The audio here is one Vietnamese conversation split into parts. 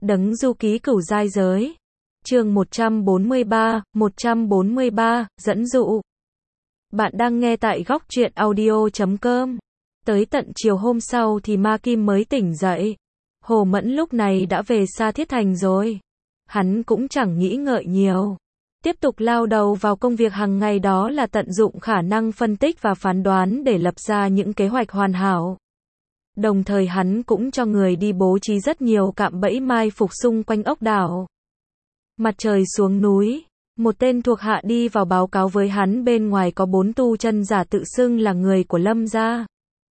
Đấng du ký cửu giai giới. Chương 143, dẫn dụ. Bạn đang nghe tại góc truyện audio.com. Tới tận chiều hôm sau thì Ma Kim mới tỉnh dậy. Hồ Mẫn lúc này đã về Sa Thiết Thành rồi. Hắn cũng chẳng nghĩ ngợi nhiều. Tiếp tục lao đầu vào công việc hàng ngày, đó là tận dụng khả năng phân tích và phán đoán để lập ra những kế hoạch hoàn hảo. Đồng thời hắn cũng cho người đi bố trí rất nhiều cạm bẫy mai phục xung quanh ốc đảo. Mặt trời xuống núi, một tên thuộc hạ đi vào báo cáo với hắn bên ngoài có 4 tu chân giả tự xưng là người của Lâm gia.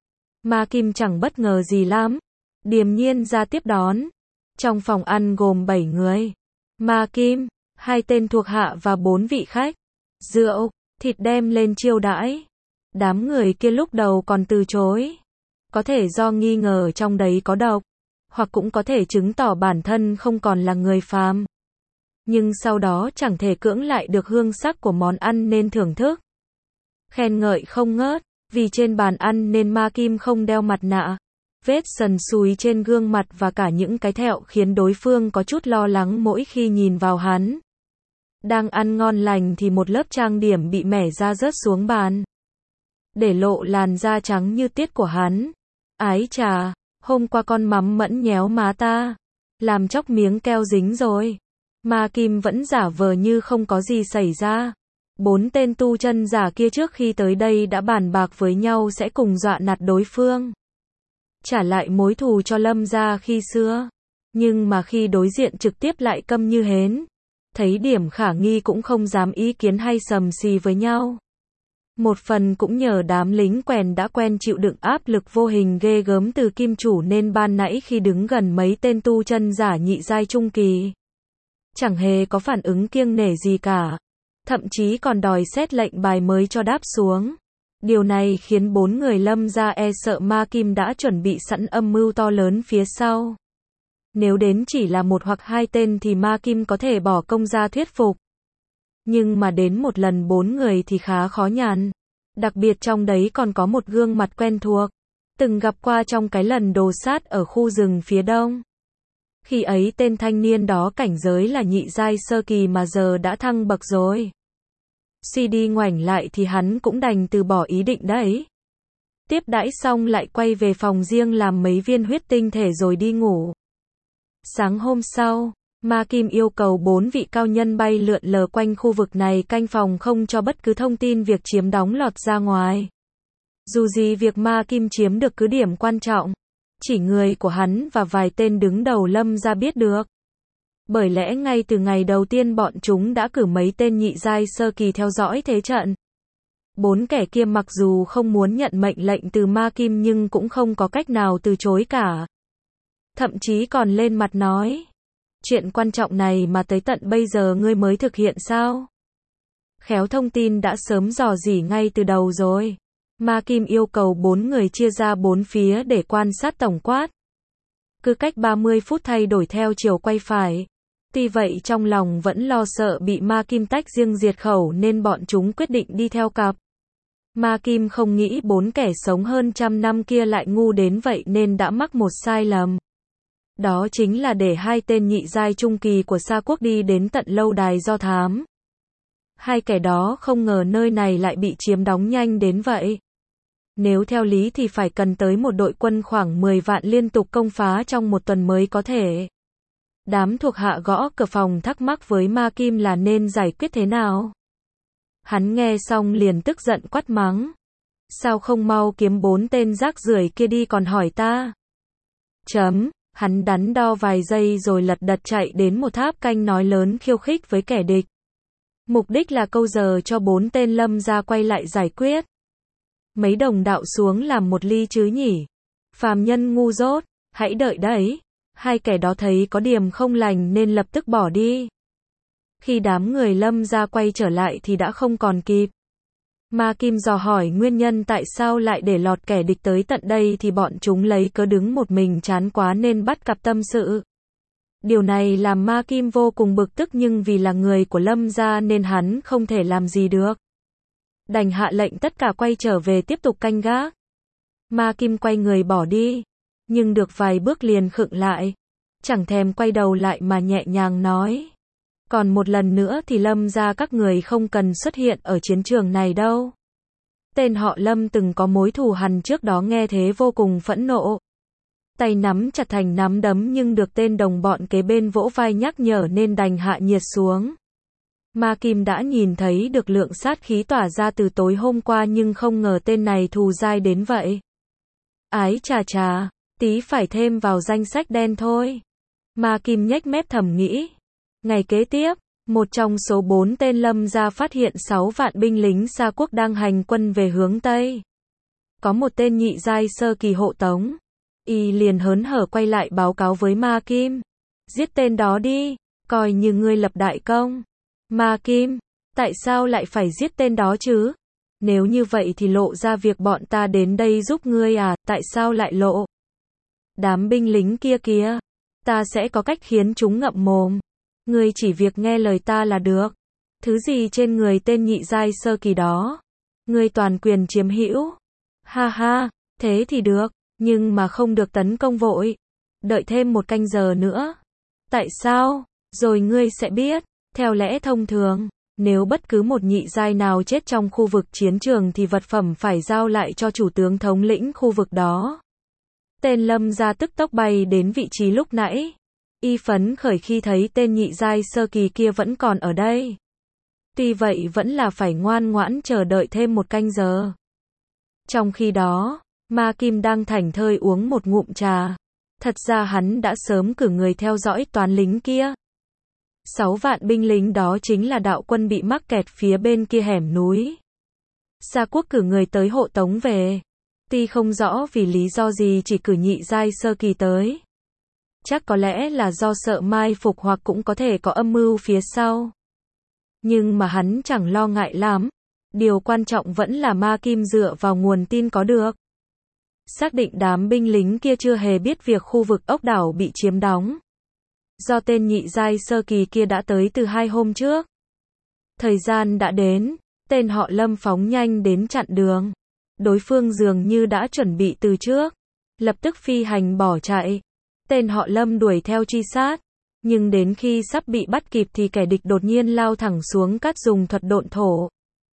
Ma Kim chẳng bất ngờ gì lắm, điềm nhiên ra tiếp đón. Trong phòng ăn gồm 7 người. Ma Kim, 2 tên thuộc hạ và 4 vị khách. Rượu, thịt đem lên chiêu đãi. Đám người kia lúc đầu còn từ chối. Có thể do nghi ngờ trong đấy có độc, hoặc cũng có thể chứng tỏ bản thân không còn là người phàm. Nhưng sau đó chẳng thể cưỡng lại được hương sắc của món ăn nên thưởng thức. Khen ngợi không ngớt, vì trên bàn ăn nên Ma Kim không đeo mặt nạ. Vết sần sùi trên gương mặt và cả những cái thẹo khiến đối phương có chút lo lắng mỗi khi nhìn vào hắn. Đang ăn ngon lành thì một lớp trang điểm bị mẻ ra rớt xuống bàn, để lộ làn da trắng như tiết của hắn. Ái chà, hôm qua con mắm mẫn nhéo má ta, làm chóc miếng keo dính rồi. Ma Kim vẫn giả vờ như không có gì xảy ra. 4 tên tu chân giả kia trước khi tới đây đã bàn bạc với nhau sẽ cùng dọa nạt đối phương, trả lại mối thù cho Lâm gia khi xưa. Nhưng mà khi đối diện trực tiếp lại câm như hến. Thấy điểm khả nghi cũng không dám ý kiến hay sầm xì với nhau. Một phần cũng nhờ đám lính quèn đã quen chịu đựng áp lực vô hình ghê gớm từ kim chủ nên ban nãy khi đứng gần mấy tên tu chân giả nhị giai trung kỳ, chẳng hề có phản ứng kiêng nể gì cả. Thậm chí còn đòi xét lệnh bài mới cho đáp xuống. Điều này khiến 4 người Lâm gia e sợ Ma Kim đã chuẩn bị sẵn âm mưu to lớn phía sau. Nếu đến chỉ là 1 hoặc 2 tên thì Ma Kim có thể bỏ công ra thuyết phục. Nhưng mà đến một lần 4 người thì khá khó nhằn. Đặc biệt trong đấy còn có một gương mặt quen thuộc, từng gặp qua trong cái lần đồ sát ở khu rừng phía đông. Khi ấy tên thanh niên đó cảnh giới là nhị giai sơ kỳ mà giờ đã thăng bậc rồi. Suy đi ngoảnh lại thì hắn cũng đành từ bỏ ý định đấy. Tiếp đãi xong lại quay về phòng riêng làm mấy viên huyết tinh thể rồi đi ngủ. Sáng hôm sau, Ma Kim yêu cầu 4 vị cao nhân bay lượn lờ quanh khu vực này canh phòng không cho bất cứ thông tin việc chiếm đóng lọt ra ngoài. Dù gì việc Ma Kim chiếm được cứ điểm quan trọng, chỉ người của hắn và vài tên đứng đầu Lâm gia biết được. Bởi lẽ ngay từ ngày đầu tiên bọn chúng đã cử mấy tên nhị giai sơ kỳ theo dõi thế trận. 4 kẻ kia mặc dù không muốn nhận mệnh lệnh từ Ma Kim nhưng cũng không có cách nào từ chối cả. Thậm chí còn lên mặt nói: chuyện quan trọng này mà tới tận bây giờ ngươi mới thực hiện sao? Khéo thông tin đã sớm dò dỉ ngay từ đầu rồi. Ma Kim yêu cầu 4 người chia ra 4 phía để quan sát tổng quát. Cứ cách 30 phút thay đổi theo chiều quay phải. Tuy vậy trong lòng vẫn lo sợ bị Ma Kim tách riêng diệt khẩu nên bọn chúng quyết định đi theo cặp. Ma Kim không nghĩ 4 kẻ sống hơn 100 năm kia lại ngu đến vậy nên đã mắc một sai lầm. Đó chính là để 2 tên nhị giai trung kỳ của Sa Quốc đi đến tận lâu đài do thám. 2 kẻ đó không ngờ nơi này lại bị chiếm đóng nhanh đến vậy. Nếu theo lý thì phải cần tới một đội quân khoảng 10 vạn liên tục công phá trong một tuần mới có thể. Đám thuộc hạ gõ cửa phòng thắc mắc với Ma Kim là nên giải quyết thế nào. Hắn nghe xong liền tức giận quát mắng: sao không mau kiếm 4 tên rác rưởi kia đi còn hỏi ta? Hắn đắn đo vài giây rồi lật đật chạy đến một tháp canh nói lớn khiêu khích với kẻ địch. Mục đích là câu giờ cho 4 tên Lâm gia quay lại giải quyết. Mấy đồng đạo xuống làm một ly chứ nhỉ? Phàm nhân ngu dốt, hãy đợi đấy. 2 kẻ đó thấy có điểm không lành nên lập tức bỏ đi. Khi đám người Lâm gia quay trở lại thì đã không còn kịp. Ma Kim dò hỏi nguyên nhân tại sao lại để lọt kẻ địch tới tận đây thì bọn chúng lấy cớ đứng một mình chán quá nên bắt cặp tâm sự. Điều này làm Ma Kim vô cùng bực tức nhưng vì là người của Lâm gia nên hắn không thể làm gì được. Đành hạ lệnh tất cả quay trở về tiếp tục canh gác. Ma Kim quay người bỏ đi, nhưng được vài bước liền khựng lại. chẳng thèm quay đầu lại mà nhẹ nhàng nói. Còn một lần nữa thì Lâm gia các người không cần xuất hiện ở chiến trường này đâu. Tên họ Lâm từng có mối thù hằn trước đó nghe thế vô cùng phẫn nộ. Tay nắm chặt thành nắm đấm nhưng được tên đồng bọn kế bên vỗ vai nhắc nhở nên đành hạ nhiệt xuống. Ma Kim đã nhìn thấy được lượng sát khí tỏa ra từ tối hôm qua nhưng không ngờ tên này thù dai đến vậy. Ái chà chà, tí phải thêm vào danh sách đen thôi. Ma Kim nhếch mép thầm nghĩ. Ngày kế tiếp, một trong số 4 tên Lâm gia phát hiện 6 vạn binh lính Sa Quốc đang hành quân về hướng Tây. Có một tên nhị giai sơ kỳ hộ tống. Y liền hớn hở quay lại báo cáo với Ma Kim. Giết tên đó đi, coi như ngươi lập đại công. Ma Kim, tại sao lại phải giết tên đó chứ? Nếu như vậy thì lộ ra việc bọn ta đến đây giúp ngươi à, tại sao lại lộ? Đám binh lính kia kìa, ta sẽ có cách khiến chúng ngậm mồm. Ngươi chỉ việc nghe lời ta là được. Thứ gì trên người tên nhị giai sơ kỳ đó? Ngươi toàn quyền chiếm hữu. Ha ha, thế thì được, nhưng mà không được tấn công vội. Đợi thêm 1 canh giờ nữa. Tại sao? Rồi ngươi sẽ biết. Theo lẽ thông thường, nếu bất cứ một nhị giai nào chết trong khu vực chiến trường thì vật phẩm phải giao lại cho chủ tướng thống lĩnh khu vực đó. Tên Lâm gia tức tốc bay đến vị trí lúc nãy. Y phấn khởi khi thấy tên nhị giai sơ kỳ kia vẫn còn ở đây. Tuy vậy vẫn là phải ngoan ngoãn chờ đợi thêm 1 canh giờ. Trong khi đó, Ma Kim đang thảnh thơi uống một ngụm trà. Thật ra hắn đã sớm cử người theo dõi toán lính kia. 6 vạn binh lính đó chính là đạo quân bị mắc kẹt phía bên kia hẻm núi. Sa Quốc cử người tới hộ tống về. Tuy không rõ vì lý do gì chỉ cử nhị giai sơ kỳ tới. Chắc có lẽ là do sợ mai phục hoặc cũng có thể có âm mưu phía sau. Nhưng mà hắn chẳng lo ngại lắm. Điều quan trọng vẫn là Ma Kim dựa vào nguồn tin có được. Xác định đám binh lính kia chưa hề biết việc khu vực ốc đảo bị chiếm đóng. Do tên nhị giai sơ kỳ kia đã tới từ 2 hôm trước. Thời gian đã đến, tên họ Lâm phóng nhanh đến chặn đường. Đối phương dường như đã chuẩn bị từ trước. Lập tức phi hành bỏ chạy. Tên họ Lâm đuổi theo truy sát. Nhưng đến khi sắp bị bắt kịp thì kẻ địch đột nhiên lao thẳng xuống cát dùng thuật độn thổ.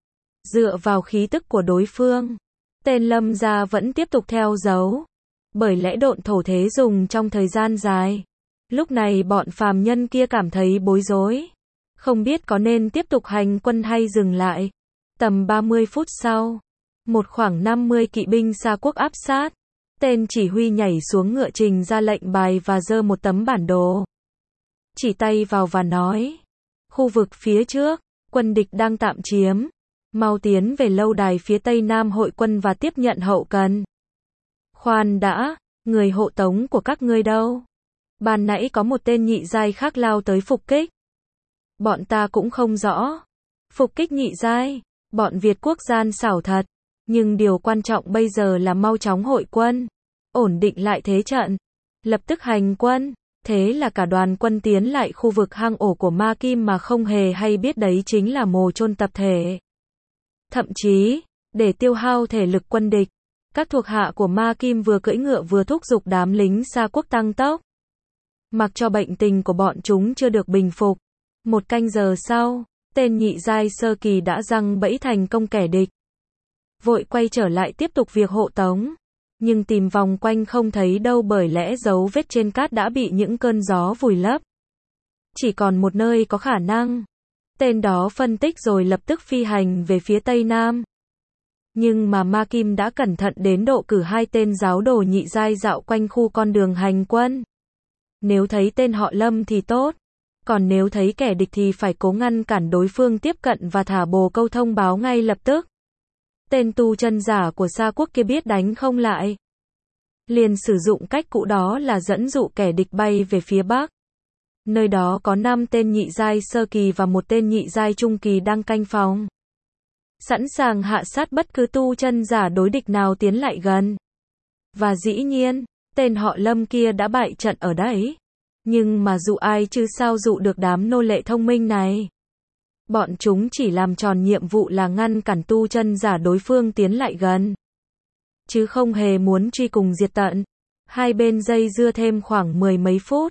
Dựa vào khí tức của đối phương, tên Lâm gia vẫn tiếp tục theo dấu. Bởi lẽ độn thổ thế dùng trong thời gian dài. Lúc này bọn phàm nhân kia cảm thấy bối rối. Không biết có nên tiếp tục hành quân hay dừng lại. Tầm 30 phút sau, một khoảng 50 kỵ binh Sa Quốc áp sát. Tên chỉ huy nhảy xuống ngựa trình ra lệnh bài và giơ một tấm bản đồ. Chỉ tay vào và nói. Khu vực phía trước, quân địch đang tạm chiếm. Mau tiến về lâu đài phía tây nam hội quân và tiếp nhận hậu cần. Khoan đã, người hộ tống của các ngươi đâu? Ban nãy có một tên nhị giai khác lao tới phục kích. Bọn ta cũng không rõ. Phục kích nhị giai, bọn Việt quốc gian xảo thật. Nhưng điều quan trọng bây giờ là mau chóng hội quân. Ổn định lại thế trận. Lập tức hành quân. Thế là cả đoàn quân tiến lại khu vực hang ổ của Ma Kim mà không hề hay biết đấy chính là mồ chôn tập thể. Thậm chí, để tiêu hao thể lực quân địch, các thuộc hạ của Ma Kim vừa cưỡi ngựa vừa thúc giục đám lính Sa Quốc tăng tốc. Mặc cho bệnh tình của bọn chúng chưa được bình phục. 1 canh giờ sau, tên nhị giai sơ kỳ đã giăng bẫy thành công kẻ địch. Vội quay trở lại tiếp tục việc hộ tống. Nhưng tìm vòng quanh không thấy đâu bởi lẽ dấu vết trên cát đã bị những cơn gió vùi lấp. Chỉ còn một nơi có khả năng. Tên đó phân tích rồi lập tức phi hành về phía tây nam. Nhưng mà Ma Kim đã cẩn thận đến độ cử 2 tên giáo đồ nhị giai dạo quanh khu con đường hành quân. Nếu thấy tên họ Lâm thì tốt. Còn nếu thấy kẻ địch thì phải cố ngăn cản đối phương tiếp cận và thả bồ câu thông báo ngay lập tức. Tên tu chân giả của Sa Quốc kia biết đánh không lại. Liền sử dụng cách cũ đó là dẫn dụ kẻ địch bay về phía bắc. Nơi đó có 5 tên nhị giai sơ kỳ và 1 tên nhị giai trung kỳ đang canh phòng. Sẵn sàng hạ sát bất cứ tu chân giả đối địch nào tiến lại gần. Và dĩ nhiên, tên họ Lâm kia đã bại trận ở đấy. Nhưng mà dụ ai chứ sao dụ được đám nô lệ thông minh này. Bọn chúng chỉ làm tròn nhiệm vụ là ngăn cản tu chân giả đối phương tiến lại gần. Chứ không hề muốn truy cùng diệt tận. Hai bên dây dưa thêm khoảng 10 mấy phút.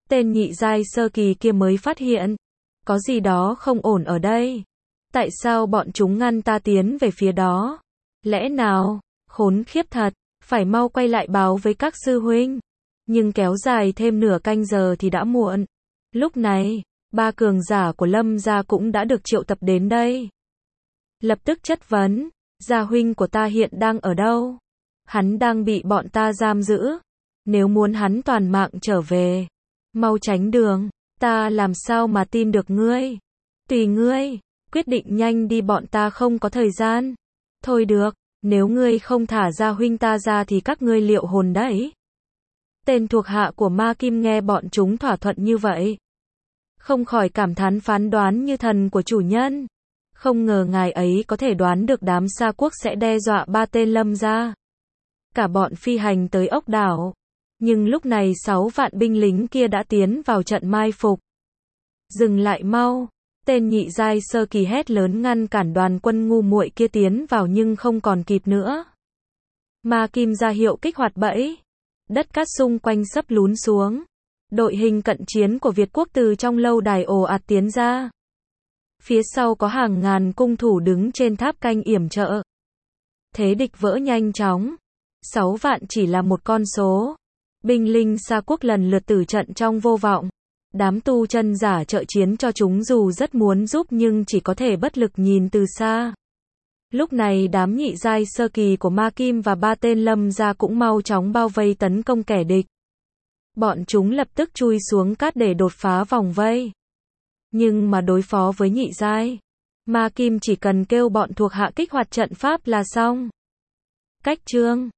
Tên nhị giai sơ kỳ kia mới phát hiện. Có gì đó không ổn ở đây. Tại sao bọn chúng ngăn ta tiến về phía đó? Lẽ nào? Khốn khiếp thật. Phải mau quay lại báo với các sư huynh. Nhưng kéo dài thêm nửa canh giờ thì đã muộn. Lúc này, 3 cường giả của Lâm gia cũng đã được triệu tập đến đây. Lập tức chất vấn, gia huynh của ta hiện đang ở đâu? Hắn đang bị bọn ta giam giữ. Nếu muốn hắn toàn mạng trở về, mau tránh đường, ta làm sao mà tin được ngươi? Tùy ngươi, quyết định nhanh đi, bọn ta không có thời gian. Thôi được, nếu ngươi không thả gia huynh ta ra thì các ngươi liệu hồn đấy. Tên thuộc hạ của Ma Kim nghe bọn chúng thỏa thuận như vậy, không khỏi cảm thán phán đoán như thần của chủ nhân. Không ngờ ngài ấy có thể đoán được đám Sa Quốc sẽ đe dọa 3 tên Lâm gia. Cả bọn phi hành tới ốc đảo. Nhưng lúc này 6 vạn binh lính kia đã tiến vào trận mai phục. Dừng lại mau. Tên nhị giai sơ kỳ hét lớn ngăn cản đoàn quân ngu muội kia tiến vào nhưng không còn kịp nữa. Ma Kim ra hiệu kích hoạt bẫy. Đất cát xung quanh sắp lún xuống. Đội hình cận chiến của Việt Quốc từ trong lâu đài ồ ạt tiến ra. Phía sau có hàng ngàn cung thủ đứng trên tháp canh yểm trợ. Thế địch vỡ nhanh chóng. 6 vạn chỉ là một con số. Binh linh Sa Quốc lần lượt tử trận trong vô vọng. Đám tu chân giả trợ chiến cho chúng dù rất muốn giúp nhưng chỉ có thể bất lực nhìn từ xa. Lúc này đám nhị giai sơ kỳ của Ma Kim và 3 tên Lâm gia cũng mau chóng bao vây tấn công kẻ địch. Bọn chúng lập tức chui xuống cát để đột phá vòng vây. Nhưng mà đối phó với nhị giai, Ma Kim chỉ cần kêu bọn thuộc hạ kích hoạt trận pháp là xong. Cách chương